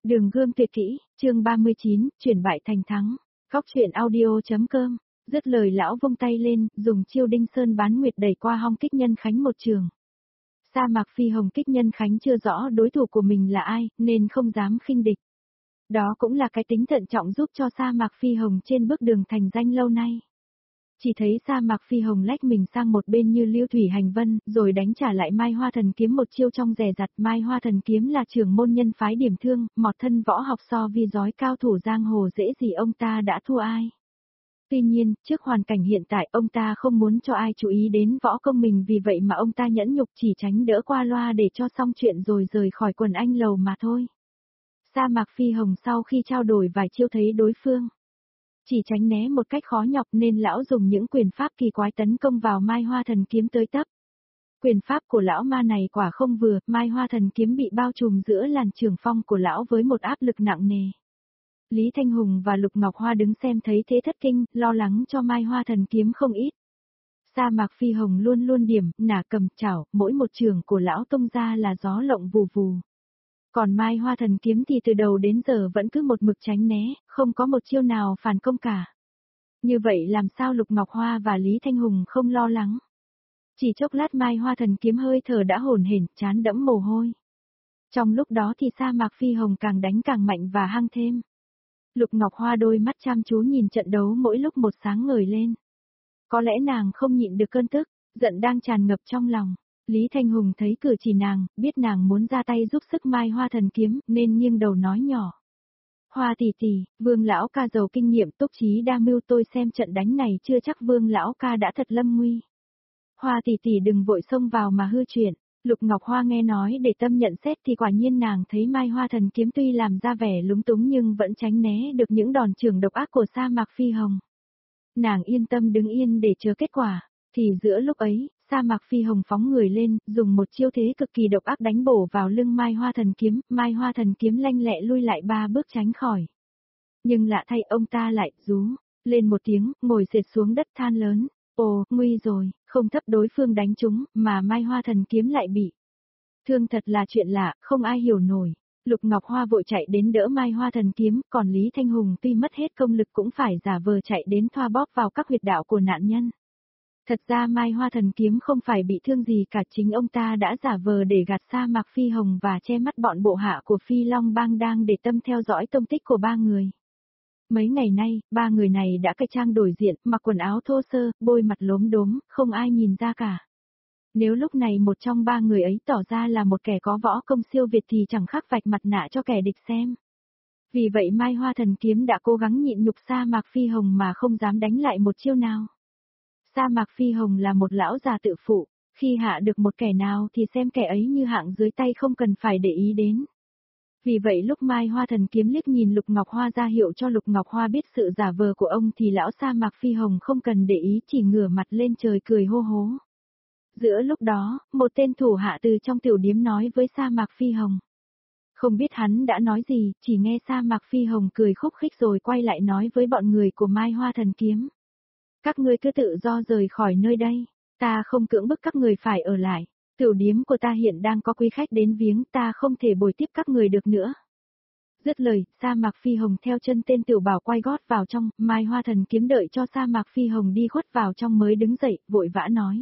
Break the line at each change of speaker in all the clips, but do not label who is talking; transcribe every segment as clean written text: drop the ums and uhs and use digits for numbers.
Đường gươm tuyệt kỹ, chương 39, chuyển bại thành thắng. Góc truyện audio.com. Dứt lời lão vung tay lên, dùng chiêu đinh sơn bán nguyệt đẩy qua hông Kích Nhân Khánh một trường. Sa Mạc Phi Hồng Kích Nhân Khánh chưa rõ đối thủ của mình là ai, nên không dám khinh địch. Đó cũng là cái tính thận trọng giúp cho Sa Mạc Phi Hồng trên bước đường thành danh lâu nay. Chỉ thấy Sa Mạc Phi Hồng lách mình sang một bên như lưu thủy hành vân, rồi đánh trả lại Mai Hoa Thần Kiếm một chiêu trong dè dặt. Mai Hoa Thần Kiếm là trưởng môn nhân phái Điểm Thương, mọt thân võ học so vi giói cao thủ giang hồ dễ gì ông ta đã thua ai. Tuy nhiên, trước hoàn cảnh hiện tại ông ta không muốn cho ai chú ý đến võ công mình, vì vậy mà ông ta nhẫn nhục chỉ tránh đỡ qua loa để cho xong chuyện rồi rời khỏi quần anh lầu mà thôi. Sa Mạc Phi Hồng sau khi trao đổi vài chiêu thấy đối phương chỉ tránh né một cách khó nhọc nên lão dùng những quyền pháp kỳ quái tấn công vào Mai Hoa Thần Kiếm tới tấp. Quyền pháp của lão ma này quả không vừa, Mai Hoa Thần Kiếm bị bao trùm giữa làn trường phong của lão với một áp lực nặng nề. Lý Thanh Hùng và Lục Ngọc Hoa đứng xem thấy thế thất kinh, lo lắng cho Mai Hoa Thần Kiếm không ít. Sa Mạc Phi Hồng luôn luôn điểm, nả cầm chảo, mỗi một trường của lão tung ra là gió lộng vù vù. Còn Mai Hoa Thần Kiếm thì từ đầu đến giờ vẫn cứ một mực tránh né, không có một chiêu nào phản công cả. Như vậy làm sao Lục Ngọc Hoa và Lý Thanh Hùng không lo lắng? Chỉ chốc lát Mai Hoa Thần Kiếm hơi thở đã hổn hển, trán đẫm mồ hôi. Trong lúc đó thì Sa Mạc Phi Hồng càng đánh càng mạnh và hăng thêm. Lục Ngọc Hoa đôi mắt chăm chú nhìn trận đấu mỗi lúc một sáng ngời lên. Có lẽ nàng không nhịn được cơn tức, giận đang tràn ngập trong lòng. Lý Thanh Hùng thấy cử chỉ nàng, biết nàng muốn ra tay giúp sức Mai Hoa Thần Kiếm, nên nghiêng đầu nói nhỏ. Hoa tỷ tỷ, Vương lão ca giàu kinh nghiệm túc trí đa mưu, tôi xem trận đánh này chưa chắc Vương lão ca đã thật lâm nguy. Hoa tỷ tỷ đừng vội xông vào mà hư chuyện. Lục Ngọc Hoa nghe nói để tâm nhận xét thì quả nhiên nàng thấy Mai Hoa Thần Kiếm tuy làm ra vẻ lúng túng nhưng vẫn tránh né được những đòn chưởng độc ác của Sa Mạc Phi Hồng. Nàng yên tâm đứng yên để chờ kết quả, thì giữa lúc ấy, Sa Mạc Phi Hồng phóng người lên, dùng một chiêu thế cực kỳ độc ác đánh bổ vào lưng Mai Hoa Thần Kiếm, Mai Hoa Thần Kiếm lanh lẹ lui lại 3 bước tránh khỏi. Nhưng lạ thay ông ta lại rú lên một tiếng, ngồi xệt xuống đất than lớn. Ồ, nguy rồi, không thấp đối phương đánh trúng, mà Mai Hoa Thần Kiếm lại bị thương, thật là chuyện lạ, không ai hiểu nổi. Lục Ngọc Hoa vội chạy đến đỡ Mai Hoa Thần Kiếm, còn Lý Thanh Hùng tuy mất hết công lực cũng phải giả vờ chạy đến thoa bóp vào các huyệt đạo của nạn nhân. Thật ra Mai Hoa Thần Kiếm không phải bị thương gì cả, chính ông ta đã giả vờ để gạt Sa Mạc Phi Hồng và che mắt bọn bộ hạ của Phi Long Bang đang để tâm theo dõi tung tích của 3 người. Mấy ngày nay, 3 người này đã cải trang đổi diện, mặc quần áo thô sơ, bôi mặt lốm đốm, không ai nhìn ra cả. Nếu lúc này một trong 3 người ấy tỏ ra là một kẻ có võ công siêu việt thì chẳng khác vạch mặt nạ cho kẻ địch xem. Vì vậy Mai Hoa Thần Kiếm đã cố gắng nhịn nhục Sa Mạc Phi Hồng mà không dám đánh lại một chiêu nào. Sa Mạc Phi Hồng là một lão già tự phụ, khi hạ được một kẻ nào thì xem kẻ ấy như hạng dưới tay, không cần phải để ý đến. Vì vậy lúc Mai Hoa Thần Kiếm liếc nhìn Lục Ngọc Hoa ra hiệu cho Lục Ngọc Hoa biết sự giả vờ của ông thì lão Sa Mạc Phi Hồng không cần để ý, chỉ ngửa mặt lên trời cười hô hố. Giữa lúc đó, một tên thủ hạ từ trong tiểu điếm nói với Sa Mạc Phi Hồng. Không biết hắn đã nói gì, chỉ nghe Sa Mạc Phi Hồng cười khúc khích rồi quay lại nói với bọn người của Mai Hoa Thần Kiếm. Các ngươi cứ tự do rời khỏi nơi đây, ta không cưỡng bức các người phải ở lại. Tiểu điếm của ta hiện đang có quý khách đến viếng, ta không thể bồi tiếp các người được nữa. Dứt lời, Sa Mạc Phi Hồng theo chân tên tiểu bảo quay gót vào trong, Mai Hoa Thần Kiếm đợi cho Sa Mạc Phi Hồng đi khuất vào trong mới đứng dậy, vội vã nói.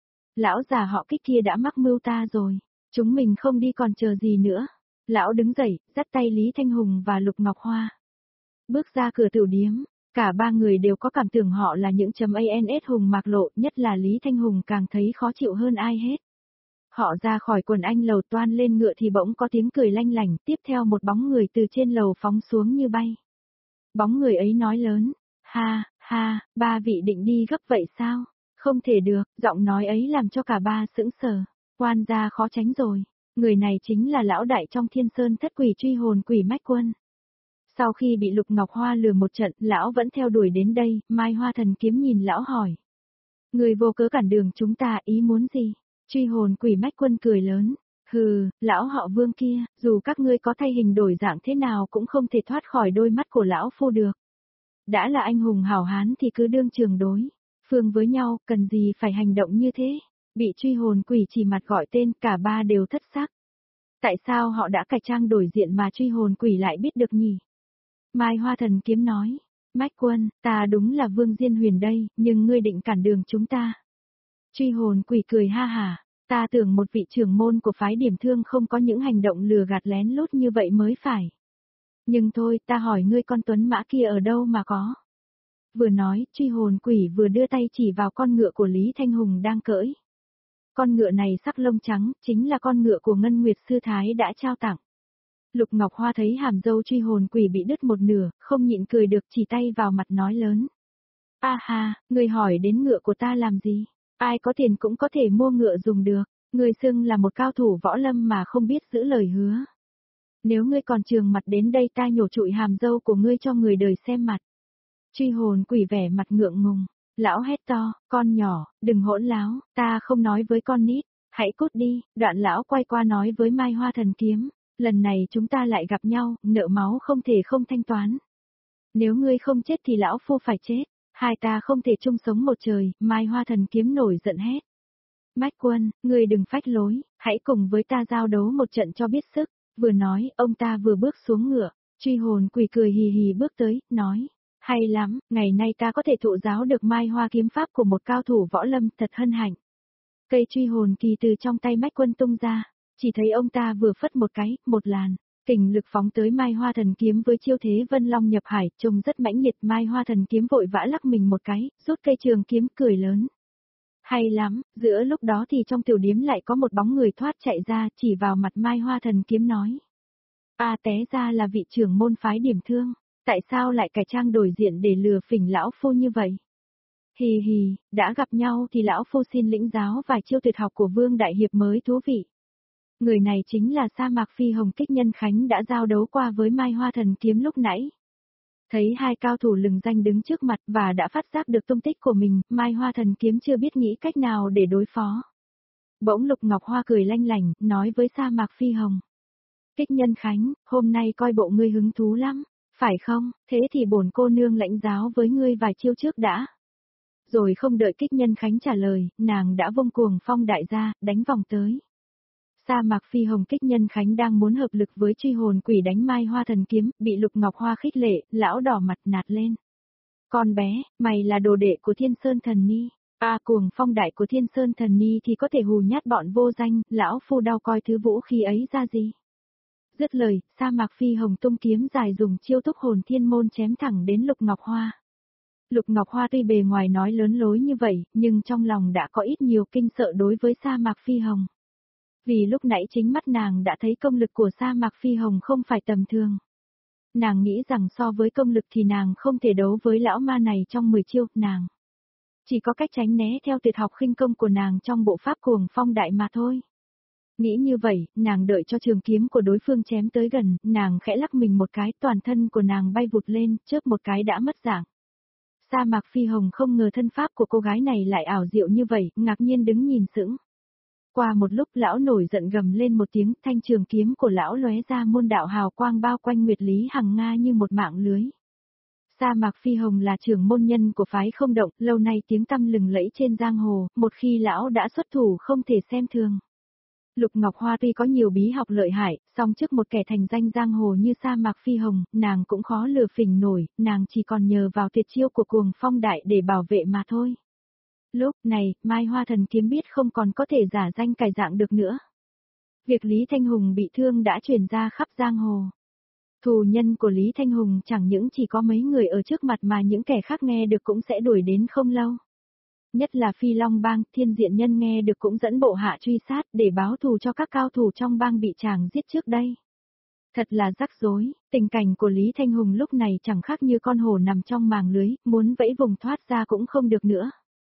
Lão già họ Kích kia đã mắc mưu ta rồi, chúng mình không đi còn chờ gì nữa. Lão đứng dậy, dắt tay Lý Thanh Hùng và Lục Ngọc Hoa. Bước ra cửa tiểu điếm, cả 3 người đều có cảm tưởng họ là những ANS Hùng Mạc Lộ, nhất là Lý Thanh Hùng càng thấy khó chịu hơn ai hết. Họ ra khỏi quần anh lầu toan lên ngựa thì bỗng có tiếng cười lanh lảnh, tiếp theo một bóng người từ trên lầu phóng xuống như bay. Bóng người ấy nói lớn, ha, ha, 3 vị định đi gấp vậy sao? Không thể được, giọng nói ấy làm cho cả 3 sững sờ, quan gia khó tránh rồi, người này chính là lão đại trong Thiên Sơn Thất Quỷ truy hồn quỷ Mách Quân. Sau khi bị Lục Ngọc Hoa lừa một trận, lão vẫn theo đuổi đến đây, Mai Hoa Thần Kiếm nhìn lão hỏi. Người vô cớ cản đường chúng ta, ý muốn gì? Truy hồn quỷ Mách Quân cười lớn. Hừ, lão họ Vương kia, dù các ngươi có thay hình đổi dạng thế nào cũng không thể thoát khỏi đôi mắt của lão phu được. Đã là anh hùng hảo hán thì cứ đương trường đối phương với nhau, cần gì phải hành động như thế? Bị truy hồn quỷ chỉ mặt gọi tên, cả 3 đều thất sắc. Tại sao họ đã cải trang đổi diện mà truy hồn quỷ lại biết được nhỉ? Mai Hoa Thần Kiếm nói, Mách Quân, ta đúng là Vương Diên Huyền đây, nhưng ngươi định cản đường chúng ta. Truy hồn quỷ cười ha hả, ta tưởng một vị trưởng môn của phái Điểm Thương không có những hành động lừa gạt lén lút như vậy mới phải. Nhưng thôi, ta hỏi ngươi con tuấn mã kia ở đâu mà có. Vừa nói, truy hồn quỷ vừa đưa tay chỉ vào con ngựa của Lý Thanh Hùng đang cưỡi. Con ngựa này sắc lông trắng, chính là con ngựa của Ngân Nguyệt Sư Thái đã trao tặng. Lục Ngọc Hoa thấy hàm dâu truy hồn quỷ bị đứt một nửa, không nhịn cười được chỉ tay vào mặt nói lớn. A ha, người hỏi đến ngựa của ta làm gì? Ai có tiền cũng có thể mua ngựa dùng được, người xưng là một cao thủ võ lâm mà không biết giữ lời hứa. Nếu ngươi còn trường mặt đến đây ta nhổ trụi hàm dâu của ngươi cho người đời xem mặt. Truy hồn quỷ vẻ mặt ngượng ngùng, lão hét to, con nhỏ, đừng hỗn láo, ta không nói với con nít, hãy cút đi, đoạn lão quay qua nói với Mai Hoa Thần Kiếm, lần này chúng ta lại gặp nhau, nợ máu không thể không thanh toán. Nếu ngươi không chết thì lão phu phải chết, hai ta không thể chung sống một trời, Mai Hoa Thần Kiếm nổi giận hét. Mách Quân, ngươi đừng phách lối, hãy cùng với ta giao đấu một trận cho biết sức, vừa nói, ông ta vừa bước xuống ngựa, truy hồn quỷ cười hì hì bước tới, nói. Hay lắm, ngày nay ta có thể thụ giáo được Mai Hoa kiếm pháp của một cao thủ võ lâm thật hân hạnh. Cây truy hồn kỳ từ trong tay Mách Quân tung ra, chỉ thấy ông ta vừa phất một cái, một làn, kình lực phóng tới Mai Hoa Thần Kiếm với chiêu thế Vân Long nhập hải, trông rất mãnh liệt. Mai Hoa Thần Kiếm vội vã lắc mình một cái, rút cây trường kiếm cười lớn. Hay lắm, giữa lúc đó thì trong tiểu điếm lại có một bóng người thoát chạy ra, chỉ vào mặt Mai Hoa Thần Kiếm nói. Té ra là vị trưởng môn phái Điểm Thương. Tại sao lại cải trang đổi diện để lừa phỉnh lão phu như vậy? Hì hì, đã gặp nhau thì lão phu xin lĩnh giáo vài chiêu tuyệt học của Vương Đại Hiệp mới thú vị. Người này chính là Sa Mạc Phi Hồng Kích Nhân Khánh đã giao đấu qua với Mai Hoa Thần Kiếm lúc nãy. Thấy hai cao thủ lừng danh đứng trước mặt và đã phát giác được tung tích của mình, Mai Hoa Thần Kiếm chưa biết nghĩ cách nào để đối phó. Bỗng Lục Ngọc Hoa cười lanh lảnh, nói với Sa Mạc Phi Hồng. Kích Nhân Khánh, hôm nay coi bộ ngươi hứng thú lắm. Phải không, thế thì bổn cô nương lãnh giáo với ngươi vài chiêu trước đã. Rồi không đợi Kích Nhân Khánh trả lời, nàng đã vung cuồng phong đại ra, đánh vòng tới. Sa Mạc Phi Hồng Kích Nhân Khánh đang muốn hợp lực với truy hồn quỷ đánh Mai Hoa Thần Kiếm, bị Lục Ngọc Hoa khích lệ, lão đỏ mặt nạt lên. Con bé, mày là đồ đệ của Thiên Sơn Thần Ni. Cuồng phong đại của Thiên Sơn Thần Ni thì có thể hù nhát bọn vô danh, lão phu đau coi thứ vũ khí ấy ra gì. Dứt lời, Sa Mạc Phi Hồng tung kiếm dài dùng chiêu Túc Hồn Thiên Môn chém thẳng đến Lục Ngọc Hoa. Lục Ngọc Hoa tuy bề ngoài nói lớn lối như vậy, nhưng trong lòng đã có ít nhiều kinh sợ đối với Sa Mạc Phi Hồng. Vì lúc nãy chính mắt nàng đã thấy công lực của Sa Mạc Phi Hồng không phải tầm thường. Nàng nghĩ rằng so với công lực thì nàng không thể đấu với lão ma này trong 10 chiêu, nàng chỉ có cách tránh né theo tuyệt học khinh công của nàng trong bộ pháp cuồng phong đại mà thôi. Nghĩ như vậy, nàng đợi cho trường kiếm của đối phương chém tới gần, nàng khẽ lắc mình một cái, toàn thân của nàng bay vụt lên, chớp một cái đã mất dạng. Sa Mạc Phi Hồng không ngờ thân pháp của cô gái này lại ảo diệu như vậy, ngạc nhiên đứng nhìn sững. Qua một lúc lão nổi giận gầm lên một tiếng, thanh trường kiếm của lão lóe ra môn đạo hào quang bao quanh Nguyệt Lý Hằng Nga như một mạng lưới. Sa Mạc Phi Hồng là trưởng môn nhân của phái Không Động, lâu nay tiếng tăm lừng lẫy trên giang hồ, một khi lão đã xuất thủ không thể xem thường. Lục Ngọc Hoa tuy có nhiều bí học lợi hại, song trước một kẻ thành danh giang hồ như Sa Mạc Phi Hồng, nàng cũng khó lừa phỉnh nổi, nàng chỉ còn nhờ vào tuyệt chiêu của cuồng phong đại để bảo vệ mà thôi. Lúc này, Mai Hoa Thần Kiếm biết không còn có thể giả danh cải dạng được nữa. Việc Lý Thanh Hùng bị thương đã truyền ra khắp giang hồ. Thù nhân của Lý Thanh Hùng chẳng những chỉ có mấy người ở trước mặt mà những kẻ khác nghe được cũng sẽ đuổi đến không lâu. Nhất là Phi Long Bang, Thiên Diện Nhân nghe được cũng dẫn bộ hạ truy sát để báo thù cho các cao thủ trong bang bị chàng giết trước đây. Thật là rắc rối, tình cảnh của Lý Thanh Hùng lúc này chẳng khác như con hổ nằm trong màng lưới, muốn vẫy vùng thoát ra cũng không được nữa.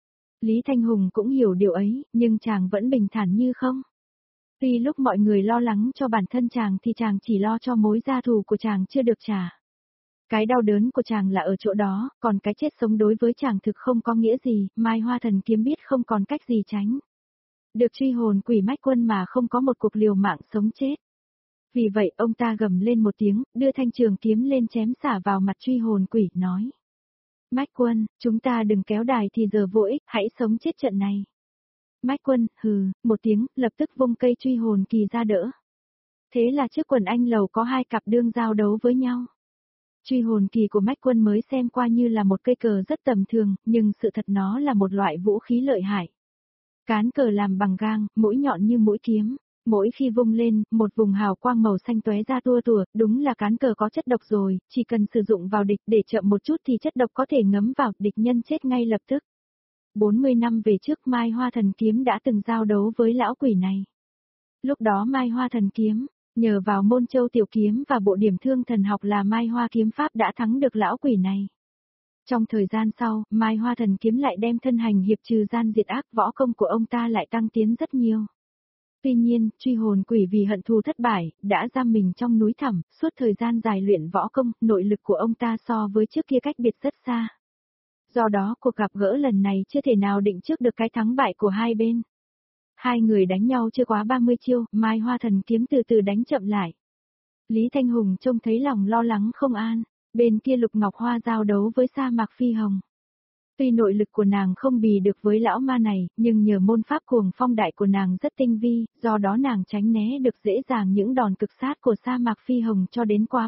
Lý Thanh Hùng cũng hiểu điều ấy, nhưng chàng vẫn bình thản như không. Tuy lúc mọi người lo lắng cho bản thân chàng thì chàng chỉ lo cho mối gia thù của chàng chưa được trả. Cái đau đớn của chàng là ở chỗ đó, còn cái chết sống đối với chàng thực không có nghĩa gì, Mai Hoa Thần Kiếm biết không còn cách gì tránh. Được truy hồn quỷ Mách Quân mà không có một cuộc liều mạng sống chết. Vì vậy ông ta gầm lên một tiếng, đưa thanh trường kiếm lên chém xả vào mặt truy hồn quỷ, nói. Mách Quân, chúng ta đừng kéo đài thì giờ vô ích, hãy sống chết trận này. Mách Quân, hừ, một tiếng, lập tức vung cây truy hồn kỳ ra đỡ. Thế là trước quần anh lầu có hai cặp đương giao đấu với nhau. Truy hồn kỳ của Mách Quân mới xem qua như là một cây cờ rất tầm thường, nhưng sự thật nó là một loại vũ khí lợi hại. Cán cờ làm bằng gang, mũi nhọn như mũi kiếm. Mỗi khi vung lên, một vùng hào quang màu xanh tóe ra tua tủa, đúng là cán cờ có chất độc rồi, chỉ cần sử dụng vào địch để chậm một chút thì chất độc có thể ngấm vào, địch nhân chết ngay lập tức. 40 năm về trước Mai Hoa Thần Kiếm đã từng giao đấu với lão quỷ này. Lúc đó Mai Hoa Thần Kiếm, nhờ vào môn châu tiểu kiếm và bộ điểm thương thần học là Mai Hoa Kiếm Pháp đã thắng được lão quỷ này. Trong thời gian sau, Mai Hoa Thần Kiếm lại đem thân hành hiệp trừ gian diệt ác, võ công của ông ta lại tăng tiến rất nhiều. Tuy nhiên, truy hồn quỷ vì hận thù thất bại, đã giam mình trong núi thẳm, suốt thời gian dài luyện võ công, nội lực của ông ta so với trước kia cách biệt rất xa. Do đó cuộc gặp gỡ lần này chưa thể nào định trước được cái thắng bại của hai bên. Hai người đánh nhau chưa quá 30 chiêu, Mai Hoa Thần Kiếm từ từ đánh chậm lại. Lý Thanh Hùng trông thấy lòng lo lắng không an, bên kia Lục Ngọc Hoa giao đấu với Sa Mạc Phi Hồng. Tuy nội lực của nàng không bì được với lão ma này, nhưng nhờ môn pháp cuồng phong đại của nàng rất tinh vi, do đó nàng tránh né được dễ dàng những đòn cực sát của Sa Mạc Phi Hồng cho đến qua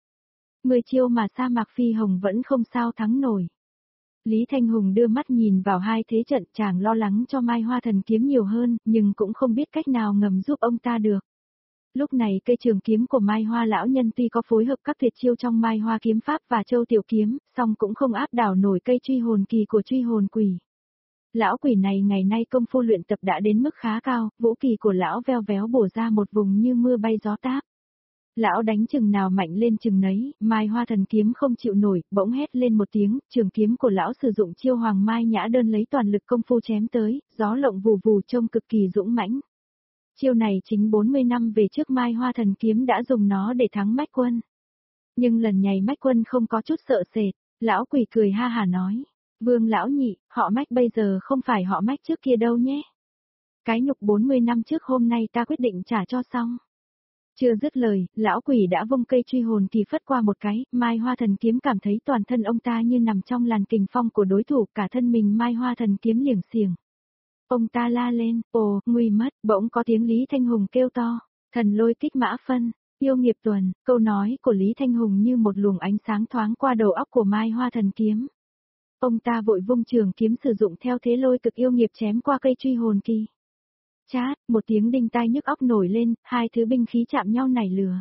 10 chiêu mà Sa Mạc Phi Hồng vẫn không sao thắng nổi. Lý Thanh Hùng đưa mắt nhìn vào hai thế trận, chàng lo lắng cho Mai Hoa Thần Kiếm nhiều hơn, nhưng cũng không biết cách nào ngầm giúp ông ta được. Lúc này cây trường kiếm của Mai Hoa lão nhân tuy có phối hợp các tuyệt chiêu trong Mai Hoa kiếm pháp và châu tiểu kiếm, song cũng không áp đảo nổi cây truy hồn kỳ của truy hồn quỷ. Lão quỷ này ngày nay công phu luyện tập đã đến mức khá cao, vũ kỳ của lão veo véo bổ ra một vùng như mưa bay gió táp. Lão đánh chừng nào mạnh lên chừng nấy, Mai Hoa Thần Kiếm không chịu nổi, bỗng hét lên một tiếng, trường kiếm của lão sử dụng chiêu Hoàng Mai Nhã Đơn lấy toàn lực công phu chém tới, gió lộng vù vù trông cực kỳ dũng mãnh. Chiêu này chính 40 năm về trước Mai Hoa Thần Kiếm đã dùng nó để thắng Mách Quân. Nhưng lần này Mách Quân không có chút sợ sệt, lão quỷ cười ha hả nói, Vương lão nhị, họ Mách bây giờ không phải họ Mách trước kia đâu nhé. Cái nhục 40 năm trước hôm nay ta quyết định trả cho xong. Chưa dứt lời, lão quỷ đã vung cây truy hồn kỳ phất qua một cái, Mai Hoa Thần Kiếm cảm thấy toàn thân ông ta như nằm trong làn kình phong của đối thủ, cả thân mình Mai Hoa Thần Kiếm liềng xiềng. Ông ta la lên, ồ, nguy mất, bỗng có tiếng Lý Thanh Hùng kêu to, thần lôi kích mã phân, yêu nghiệp tuần, câu nói của Lý Thanh Hùng như một luồng ánh sáng thoáng qua đầu óc của Mai Hoa Thần Kiếm. Ông ta vội vung trường kiếm sử dụng theo thế lôi cực yêu nghiệp chém qua cây truy hồn kỳ. Chát, một tiếng đinh tai nhức óc nổi lên, hai thứ binh khí chạm nhau nảy lửa.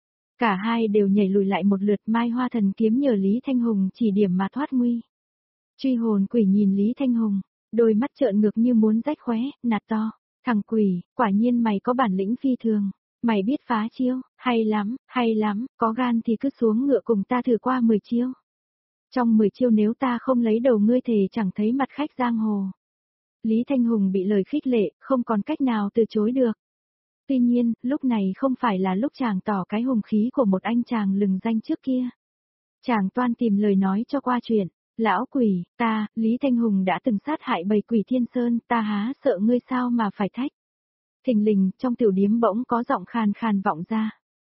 Cả hai đều nhảy lùi lại một lượt, Mai Hoa Thần Kiếm nhờ Lý Thanh Hùng chỉ điểm mà thoát nguy. Truy hồn quỷ nhìn Lý Thanh Hùng, đôi mắt trợn ngược như muốn rách khóe, nạt to, thằng quỷ, quả nhiên mày có bản lĩnh phi thường, mày biết phá chiêu, hay lắm, có gan thì cứ xuống ngựa cùng ta thử qua 10 chiêu. Trong 10 chiêu nếu ta không lấy đầu ngươi thì chẳng thấy mặt khách giang hồ. Lý Thanh Hùng bị lời khích lệ, không còn cách nào từ chối được. Tuy nhiên, lúc này không phải là lúc chàng tỏ cái hùng khí của một anh chàng lừng danh trước kia. Chàng toan tìm lời nói cho qua chuyện, lão quỷ, ta, Lý Thanh Hùng đã từng sát hại bầy quỷ Thiên Sơn, ta há sợ ngươi sao mà phải thách. Thình lình, trong tiểu điếm bỗng có giọng khàn khàn vọng ra.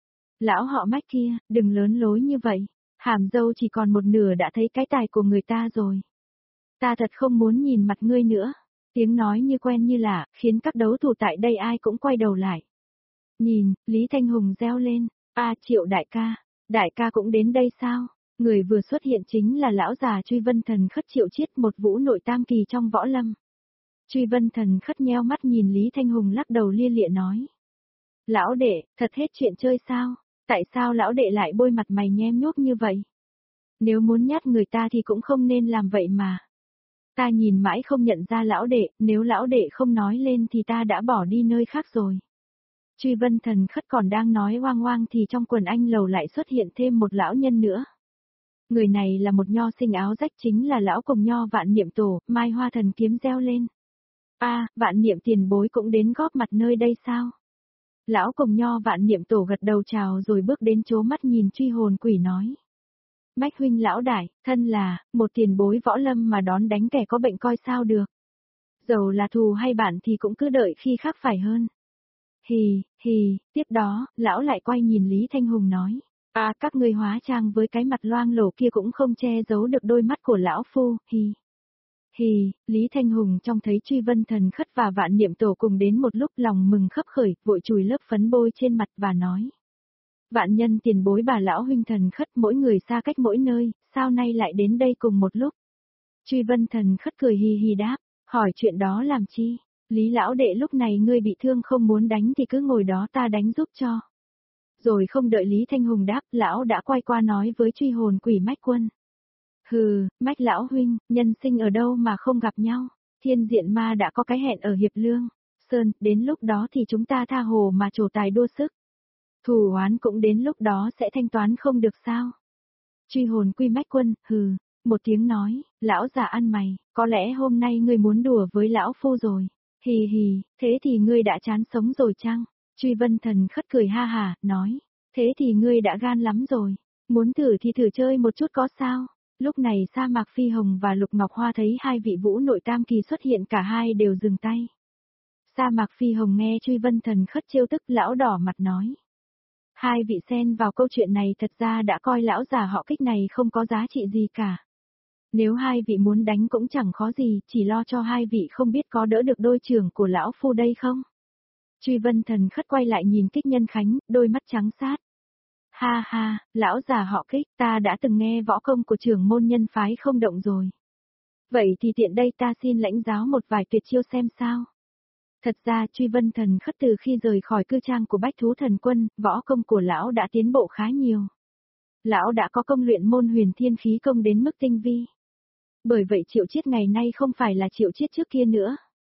Lão họ Mách kia, đừng lớn lối như vậy, hàm dâu chỉ còn một nửa đã thấy cái tài của người ta rồi. Ta thật không muốn nhìn mặt ngươi nữa. Tiếng nói như quen như lạ, khiến các đấu thủ tại đây ai cũng quay đầu lại. Nhìn, Lý Thanh Hùng reo lên, Triệu đại ca cũng đến đây sao? Người vừa xuất hiện chính là lão già Truy Vân Thần Khất Triệu Chiết, một vũ nội tam kỳ trong võ lâm. Truy Vân Thần Khất nheo mắt nhìn Lý Thanh Hùng lắc đầu lia lịa nói. Lão đệ, thật hết chuyện chơi sao? Tại sao lão đệ lại bôi mặt mày nhem nhuốc như vậy? Nếu muốn nhát người ta thì cũng không nên làm vậy mà. Ta nhìn mãi không nhận ra lão đệ, nếu lão đệ không nói lên thì ta đã bỏ đi nơi khác rồi. Truy Vân Thần Khất còn đang nói oang oang thì trong quần anh lầu lại xuất hiện thêm một lão nhân nữa. Người này là một nho sinh áo rách, chính là lão cùng nho Vạn Niệm Tổ. Mai Hoa Thần Kiếm reo lên. Vạn Niệm tiền bối cũng đến góp mặt nơi đây sao? Lão cùng nho Vạn Niệm Tổ gật đầu chào rồi bước đến chố mắt nhìn truy hồn quỷ nói. Mách huynh lão đại, thân là một tiền bối võ lâm mà đón đánh kẻ có bệnh coi sao được. Dầu là thù hay bạn thì cũng cứ đợi khi khác phải hơn. Tiếp đó, lão lại quay nhìn Lý Thanh Hùng nói. Các ngươi hóa trang với cái mặt loang lổ kia cũng không che giấu được đôi mắt của lão phu, Lý Thanh Hùng trong thấy Truy Vân Thần Khất và Vạn Niệm Tổ cùng đến một lúc lòng mừng khấp khởi, vội chùi lớp phấn bôi trên mặt và nói. Vạn nhân tiền bối bà lão huynh Thần Khất mỗi người xa cách mỗi nơi, sao nay lại đến đây cùng một lúc? Truy Vân Thần Khất cười hì hì đáp, hỏi chuyện đó làm chi? Lý lão đệ lúc này ngươi bị thương không muốn đánh thì cứ ngồi đó ta đánh giúp cho. Rồi không đợi Lý Thanh Hùng đáp, lão đã quay qua nói với truy hồn quỷ Mách Quân. Hừ, Mách lão huynh, nhân sinh ở đâu mà không gặp nhau, thiên diện ma đã có cái hẹn ở Hiệp Lương, Sơn, đến lúc đó thì chúng ta tha hồ mà trổ tài đua sức. Thù oán cũng đến lúc đó sẽ thanh toán không được sao. Truy hồn quy Mách Quân, hừ, một tiếng nói, lão già ăn mày, có lẽ hôm nay ngươi muốn đùa với lão phu rồi. Hì, thế thì ngươi đã chán sống rồi chăng? Truy Vân Thần Khất cười ha hà, nói, thế thì ngươi đã gan lắm rồi, muốn thử thì thử chơi một chút có sao? Lúc này Sa Mạc Phi Hồng và Lục Ngọc Hoa thấy hai vị vũ nội tam kỳ xuất hiện cả hai đều dừng tay. Sa Mạc Phi Hồng nghe Truy Vân Thần Khất trêu tức lão đỏ mặt nói. Hai vị xen vào câu chuyện này thật ra đã coi lão già họ Kích này không có giá trị gì cả. Nếu hai vị muốn đánh cũng chẳng khó gì, chỉ lo cho hai vị không biết có đỡ được đôi trưởng của lão phu đây không? Truy Vân Thần Khất quay lại nhìn Kích Nhân Khánh, đôi mắt trắng sát. Ha, lão già họ Kích, ta đã từng nghe võ công của trưởng môn nhân phái không động rồi. Vậy thì tiện đây ta xin lãnh giáo một vài tuyệt chiêu xem sao. Thật ra Truy Vân Thần Khất từ khi rời khỏi cư trang của Bách Thú Thần Quân, võ công của lão đã tiến bộ khá nhiều. Lão đã có công luyện môn huyền thiên khí công đến mức tinh vi. Bởi vậy Triệu Chiết ngày nay không phải là Triệu Chiết trước kia nữa.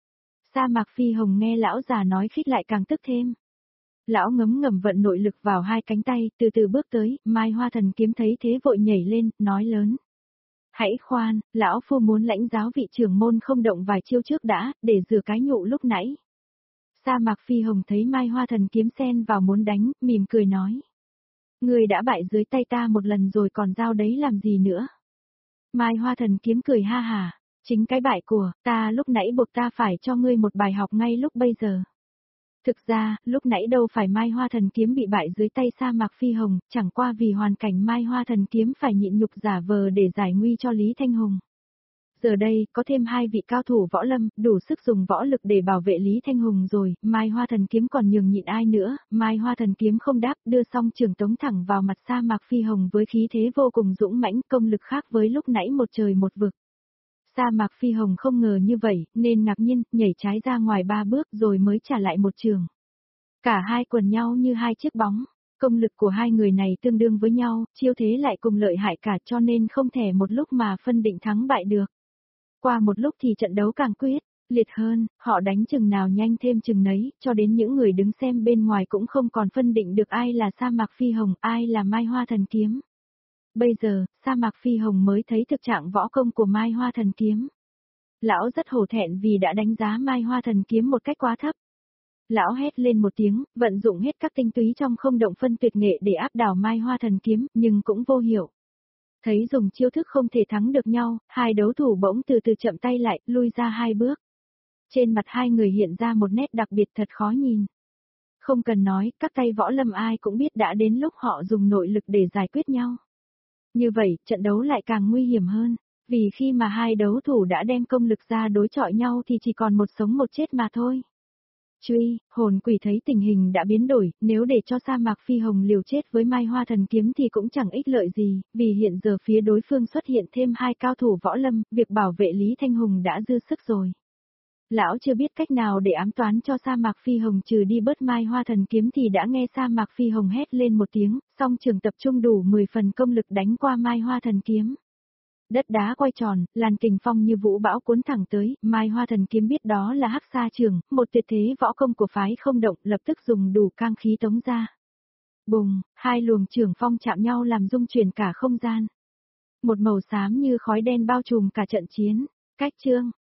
Sa Mạc Phi Hồng nghe lão già nói khích lại càng tức thêm. Lão ngấm ngầm vận nội lực vào hai cánh tay, từ từ bước tới, Mai Hoa Thần Kiếm thấy thế vội nhảy lên, nói lớn. Hãy khoan, lão phu muốn lãnh giáo vị trưởng môn không động vài chiêu trước đã, để rửa cái nhụ lúc nãy. Sa Mạc Phi Hồng thấy Mai Hoa Thần Kiếm xen vào muốn đánh, mỉm cười nói. Người đã bại dưới tay ta một lần rồi còn giao đấy làm gì nữa? Mai Hoa Thần Kiếm cười ha hà, chính cái bại của ta lúc nãy buộc ta phải cho ngươi một bài học ngay lúc bây giờ. Thực ra, lúc nãy đâu phải Mai Hoa Thần Kiếm bị bại dưới tay Sa Mạc Phi Hồng, chẳng qua vì hoàn cảnh Mai Hoa Thần Kiếm phải nhịn nhục giả vờ để giải nguy cho Lý Thanh Hùng. Giờ đây, có thêm hai vị cao thủ võ lâm, đủ sức dùng võ lực để bảo vệ Lý Thanh Hùng rồi, Mai Hoa Thần Kiếm còn nhường nhịn ai nữa, Mai Hoa Thần Kiếm không đáp, đưa song trường tống thẳng vào mặt Sa Mạc Phi Hồng với khí thế vô cùng dũng mãnh, công lực khác với lúc nãy một trời một vực. Sa Mạc Phi Hồng không ngờ như vậy, nên ngạc nhiên, nhảy trái ra ngoài 3 bước rồi mới trả lại một trường. Cả hai quần nhau như hai chiếc bóng, công lực của hai người này tương đương với nhau, chiêu thế lại cùng lợi hại cả cho nên không thể một lúc mà phân định thắng bại được. Qua một lúc thì trận đấu càng quyết liệt hơn, họ đánh chừng nào nhanh thêm chừng nấy, cho đến những người đứng xem bên ngoài cũng không còn phân định được ai là Sa Mạc Phi Hồng, ai là Mai Hoa Thần Kiếm. Bây giờ, Sa Mạc Phi Hồng mới thấy thực trạng võ công của Mai Hoa Thần Kiếm. Lão rất hổ thẹn vì đã đánh giá Mai Hoa Thần Kiếm một cách quá thấp. Lão hét lên một tiếng, vận dụng hết các tinh túy trong không động phân tuyệt nghệ để áp đảo Mai Hoa Thần Kiếm, nhưng cũng vô hiệu. Thấy dùng chiêu thức không thể thắng được nhau, hai đấu thủ bỗng từ từ chậm tay lại, lui ra 2 bước. Trên mặt hai người hiện ra một nét đặc biệt thật khó nhìn. Không cần nói, các tay võ lâm ai cũng biết đã đến lúc họ dùng nội lực để giải quyết nhau. Như vậy, trận đấu lại càng nguy hiểm hơn, vì khi mà hai đấu thủ đã đem công lực ra đối chọi nhau thì chỉ còn một sống một chết mà thôi. Truy, hồn quỷ thấy tình hình đã biến đổi, nếu để cho Sa Mạc Phi Hồng liều chết với Mai Hoa Thần Kiếm thì cũng chẳng ích lợi gì, vì hiện giờ phía đối phương xuất hiện thêm hai cao thủ võ lâm, việc bảo vệ Lý Thanh Hùng đã dư sức rồi. Lão chưa biết cách nào để ám toán cho Sa Mạc Phi Hồng trừ đi bớt Mai Hoa Thần Kiếm thì đã nghe Sa Mạc Phi Hồng hét lên một tiếng, song trường tập trung đủ 10 phần công lực đánh qua Mai Hoa Thần Kiếm. Đất đá quay tròn, làn kình phong như vũ bão cuốn thẳng tới, Mai Hoa Thần Kiếm biết đó là Hắc Sa Trường, một tuyệt thế võ công của phái không động, lập tức dùng đủ cang khí tống ra. Bùng, hai luồng trường phong chạm nhau làm rung chuyển cả không gian. Một màu xám như khói đen bao trùm cả trận chiến. Cách chương